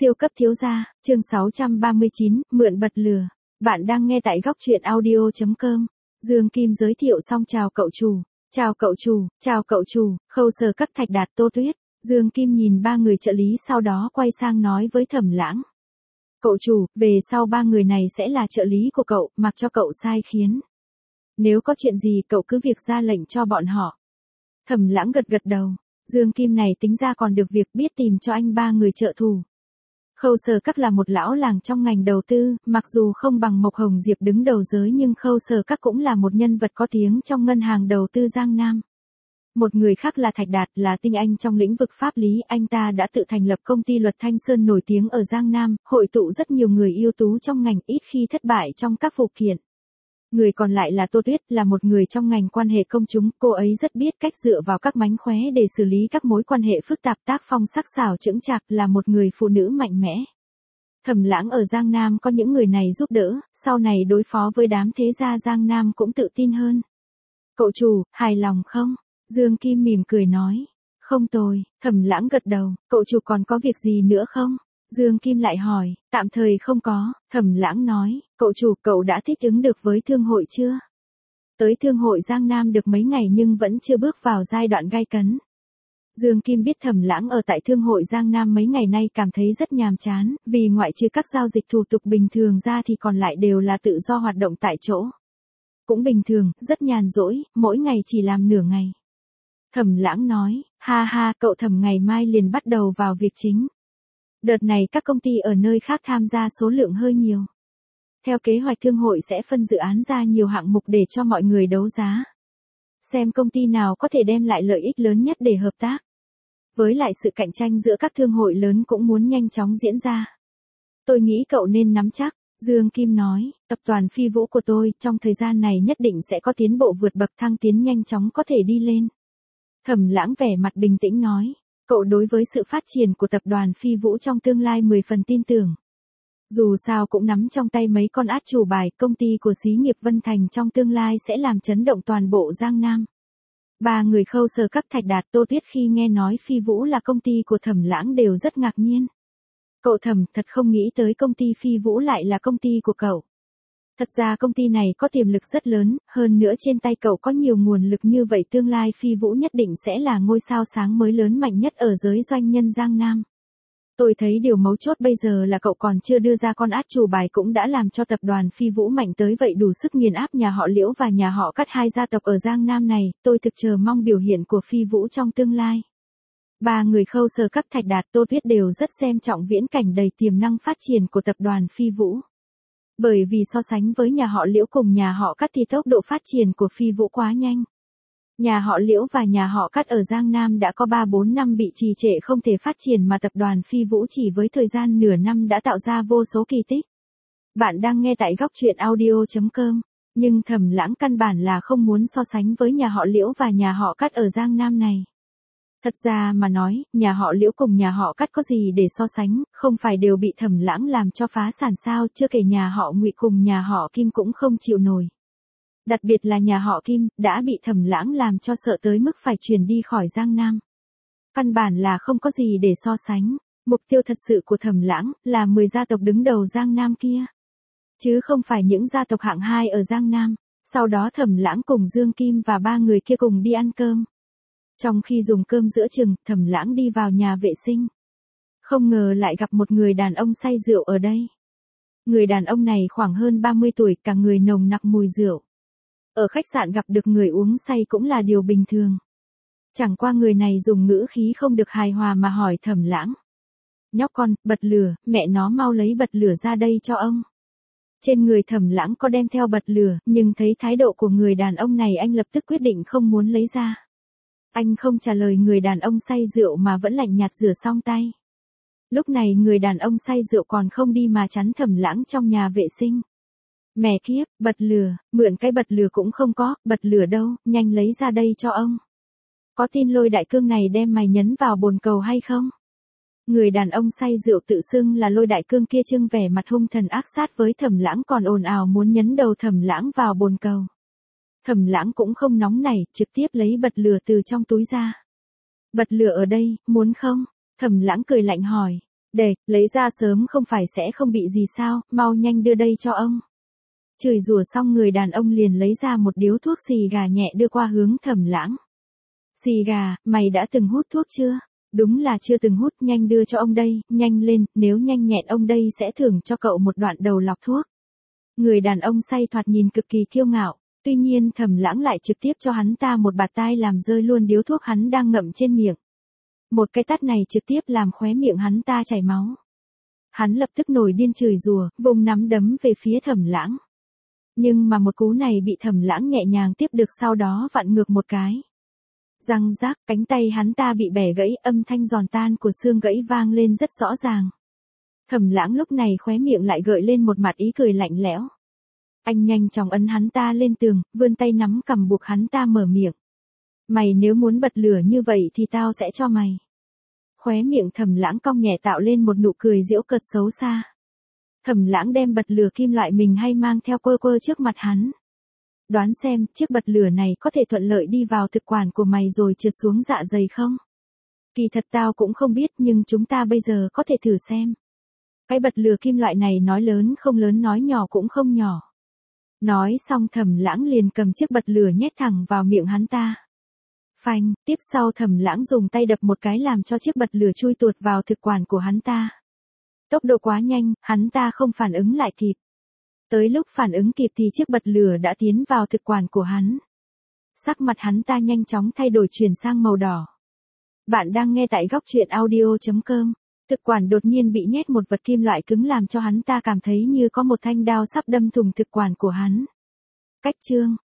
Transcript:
Siêu cấp thiếu gia, chương 639, mượn bật lửa. Bạn đang nghe tại góc truyện audio.com. Dương Kim giới thiệu xong chào cậu chủ. Chào cậu chủ, chào cậu chủ, Khâu Sở Các Thạch Đạt Tô Tuyết. Dương Kim nhìn ba người trợ lý sau đó quay sang nói với Thẩm Lãng. Cậu chủ, về sau ba người này sẽ là trợ lý của cậu, mặc cho cậu sai khiến. Nếu có chuyện gì cậu cứ việc ra lệnh cho bọn họ. Thẩm Lãng gật gật đầu. Dương Kim này tính ra còn được việc biết tìm cho anh ba người trợ thủ. Khâu Sở Các là một lão làng trong ngành đầu tư, mặc dù không bằng Mộc Hồng Diệp đứng đầu giới nhưng Khâu Sở Các cũng là một nhân vật có tiếng trong ngân hàng đầu tư Giang Nam. Một người khác là Thạch Đạt, là tinh anh trong lĩnh vực pháp lý, anh ta đã tự thành lập công ty luật Thanh Sơn nổi tiếng ở Giang Nam, hội tụ rất nhiều người ưu tú trong ngành, ít khi thất bại trong các vụ kiện. Người còn lại là Tô Tuyết, là một người trong ngành quan hệ công chúng, cô ấy rất biết cách dựa vào các mánh khóe để xử lý các mối quan hệ phức tạp, tác phong sắc sảo chững chạc, là một người phụ nữ mạnh mẽ. Thẩm Lãng ở Giang Nam có những người này giúp đỡ, sau này đối phó với đám thế gia Giang Nam cũng tự tin hơn. Cậu chủ, hài lòng không? Dương Kim mỉm cười nói. Không tồi, Thẩm Lãng gật đầu, cậu chủ còn có việc gì nữa không? Dương Kim lại hỏi, tạm thời không có, Thẩm Lãng nói, cậu chủ, cậu đã thích ứng được với thương hội chưa? Tới thương hội Giang Nam được mấy ngày nhưng vẫn chưa bước vào giai đoạn gay cấn. Dương Kim biết Thẩm Lãng ở tại thương hội Giang Nam mấy ngày nay cảm thấy rất nhàm chán, vì ngoại trừ các giao dịch thủ tục bình thường ra thì còn lại đều là tự do hoạt động tại chỗ. Cũng bình thường, rất nhàn rỗi, mỗi ngày chỉ làm nửa ngày. Thẩm Lãng nói, ha ha, cậu Thẩm ngày mai liền bắt đầu vào việc chính. Đợt này các công ty ở nơi khác tham gia số lượng hơi nhiều. Theo kế hoạch thương hội sẽ phân dự án ra nhiều hạng mục để cho mọi người đấu giá. Xem công ty nào có thể đem lại lợi ích lớn nhất để hợp tác. Với lại sự cạnh tranh giữa các thương hội lớn cũng muốn nhanh chóng diễn ra. Tôi nghĩ cậu nên nắm chắc, Dương Kim nói, tập đoàn Phi Vũ của tôi trong thời gian này nhất định sẽ có tiến bộ vượt bậc, thăng tiến nhanh chóng có thể đi lên. Thẩm Lãng vẻ mặt bình tĩnh nói. Cậu đối với sự phát triển của tập đoàn Phi Vũ trong tương lai 10 phần tin tưởng. Dù sao cũng nắm trong tay mấy con át chủ bài, công ty của xí nghiệp Vân Thành trong tương lai sẽ làm chấn động toàn bộ Giang Nam. Ba người Khâu Sở Các, Thạch Đạt, Tô Tuyết khi nghe nói Phi Vũ là công ty của Thẩm Lãng đều rất ngạc nhiên. Cậu Thẩm, thật không nghĩ tới công ty Phi Vũ lại là công ty của cậu. Thật ra công ty này có tiềm lực rất lớn, hơn nữa trên tay cậu có nhiều nguồn lực như vậy, tương lai Phi Vũ nhất định sẽ là ngôi sao sáng mới lớn mạnh nhất ở giới doanh nhân Giang Nam. Tôi thấy điều mấu chốt bây giờ là cậu còn chưa đưa ra con át chủ bài cũng đã làm cho tập đoàn Phi Vũ mạnh tới vậy, đủ sức nghiền áp nhà họ Liễu và nhà họ Cắt, hai gia tộc ở Giang Nam này. Tôi thực chờ mong biểu hiện của Phi Vũ trong tương lai. Ba người Khâu Sở Các, Thạch Đạt, Tô Tuyết đều rất xem trọng viễn cảnh đầy tiềm năng phát triển của tập đoàn Phi Vũ. Bởi vì so sánh với nhà họ Liễu cùng nhà họ Cắt thì tốc độ phát triển của Phi Vũ quá nhanh. Nhà họ Liễu và nhà họ Cắt ở Giang Nam đã có 3-4 năm bị trì trệ không thể phát triển, mà tập đoàn Phi Vũ chỉ với thời gian nửa năm đã tạo ra vô số kỳ tích. Bạn đang nghe tại góc truyện audio.com, nhưng Thẩm Lãng căn bản là không muốn so sánh với nhà họ Liễu và nhà họ Cắt ở Giang Nam này. Thật ra mà nói, nhà họ Liễu cùng nhà họ Cắt có gì để so sánh, không phải đều bị Thẩm Lãng làm cho phá sản sao, chưa kể nhà họ Ngụy cùng nhà họ Kim cũng không chịu nổi. Đặc biệt là nhà họ Kim, đã bị Thẩm Lãng làm cho sợ tới mức phải chuyển đi khỏi Giang Nam. Căn bản là không có gì để so sánh, mục tiêu thật sự của Thẩm Lãng là 10 gia tộc đứng đầu Giang Nam kia. Chứ không phải những gia tộc hạng 2 ở Giang Nam. Sau đó Thẩm Lãng cùng Dương Kim và ba người kia cùng đi ăn cơm. Trong khi dùng cơm giữa chừng, Thẩm Lãng đi vào nhà vệ sinh. Không ngờ lại gặp một người đàn ông say rượu ở đây. Người đàn ông này khoảng hơn 30 tuổi, cả người nồng nặc mùi rượu. Ở khách sạn gặp được người uống say cũng là điều bình thường. Chẳng qua người này dùng ngữ khí không được hài hòa mà hỏi Thẩm Lãng. Nhóc con, bật lửa, mẹ nó mau lấy bật lửa ra đây cho ông. Trên người Thẩm Lãng có đem theo bật lửa, nhưng thấy thái độ của người đàn ông này anh lập tức quyết định không muốn lấy ra. Anh không trả lời người đàn ông say rượu mà vẫn lạnh nhạt rửa xong tay. Lúc này người đàn ông say rượu còn không đi mà chắn Thẩm Lãng trong nhà vệ sinh. Mẹ kiếp, bật lửa, mượn cái bật lửa cũng không có, bật lửa đâu, nhanh lấy ra đây cho ông. Có tin Lôi Đại Cương này đem mày nhấn vào bồn cầu hay không? Người đàn ông say rượu tự xưng là Lôi Đại Cương kia trưng vẻ mặt hung thần ác sát với Thẩm Lãng, còn ồn ào muốn nhấn đầu Thẩm Lãng vào bồn cầu. Thẩm Lãng cũng không nóng nảy, trực tiếp lấy bật lửa từ trong túi ra. Bật lửa ở đây, muốn không? Thẩm Lãng cười lạnh hỏi. Để, lấy ra sớm không phải sẽ không bị gì sao, mau nhanh đưa đây cho ông. Chửi rủa xong người đàn ông liền lấy ra một điếu thuốc xì gà nhẹ đưa qua hướng Thẩm Lãng. Xì gà, mày đã từng hút thuốc chưa? Đúng là chưa từng hút, nhanh đưa cho ông đây, nhanh lên, nếu nhanh nhẹn ông đây sẽ thưởng cho cậu một đoạn đầu lọc thuốc. Người đàn ông say thoạt nhìn cực kỳ kiêu ngạo, tuy nhiên Thẩm Lãng lại trực tiếp cho hắn ta một bạt tai làm rơi luôn điếu thuốc hắn đang ngậm trên miệng. Một cái tát này trực tiếp làm khóe miệng hắn ta chảy máu. Hắn lập tức nổi điên chửi rủa, vùng nắm đấm về phía Thẩm Lãng. Nhưng mà một cú này bị Thẩm Lãng nhẹ nhàng tiếp được, sau đó vặn ngược một cái. Răng rác, cánh tay hắn ta bị bẻ gãy, âm thanh giòn tan của xương gãy vang lên rất rõ ràng. Thẩm Lãng lúc này khóe miệng lại gợi lên một mặt ý cười lạnh lẽo. Anh nhanh chóng ấn hắn ta lên tường, vươn tay nắm cằm buộc hắn ta mở miệng. Mày nếu muốn bật lửa như vậy thì tao sẽ cho mày. Khóe miệng Thẩm Lãng cong nhẹ tạo lên một nụ cười giễu cợt xấu xa. Thẩm Lãng đem bật lửa kim loại mình hay mang theo quơ quơ trước mặt hắn. Đoán xem, chiếc bật lửa này có thể thuận lợi đi vào thực quản của mày rồi trượt xuống dạ dày không? Kỳ thật tao cũng không biết, nhưng chúng ta bây giờ có thể thử xem. Cái bật lửa kim loại này nói lớn không lớn, nói nhỏ cũng không nhỏ. Nói xong Thẩm Lãng liền cầm chiếc bật lửa nhét thẳng vào miệng hắn ta. Phanh, tiếp sau Thẩm Lãng dùng tay đập một cái làm cho chiếc bật lửa chui tuột vào thực quản của hắn ta. Tốc độ quá nhanh, hắn ta không phản ứng lại kịp. Tới lúc phản ứng kịp thì chiếc bật lửa đã tiến vào thực quản của hắn. Sắc mặt hắn ta nhanh chóng thay đổi chuyển sang màu đỏ. Bạn đang nghe tại góc truyện audio.com. Thực quản đột nhiên bị nhét một vật kim loại cứng làm cho hắn ta cảm thấy như có một thanh đao sắp đâm thủng thực quản của hắn. Cách chương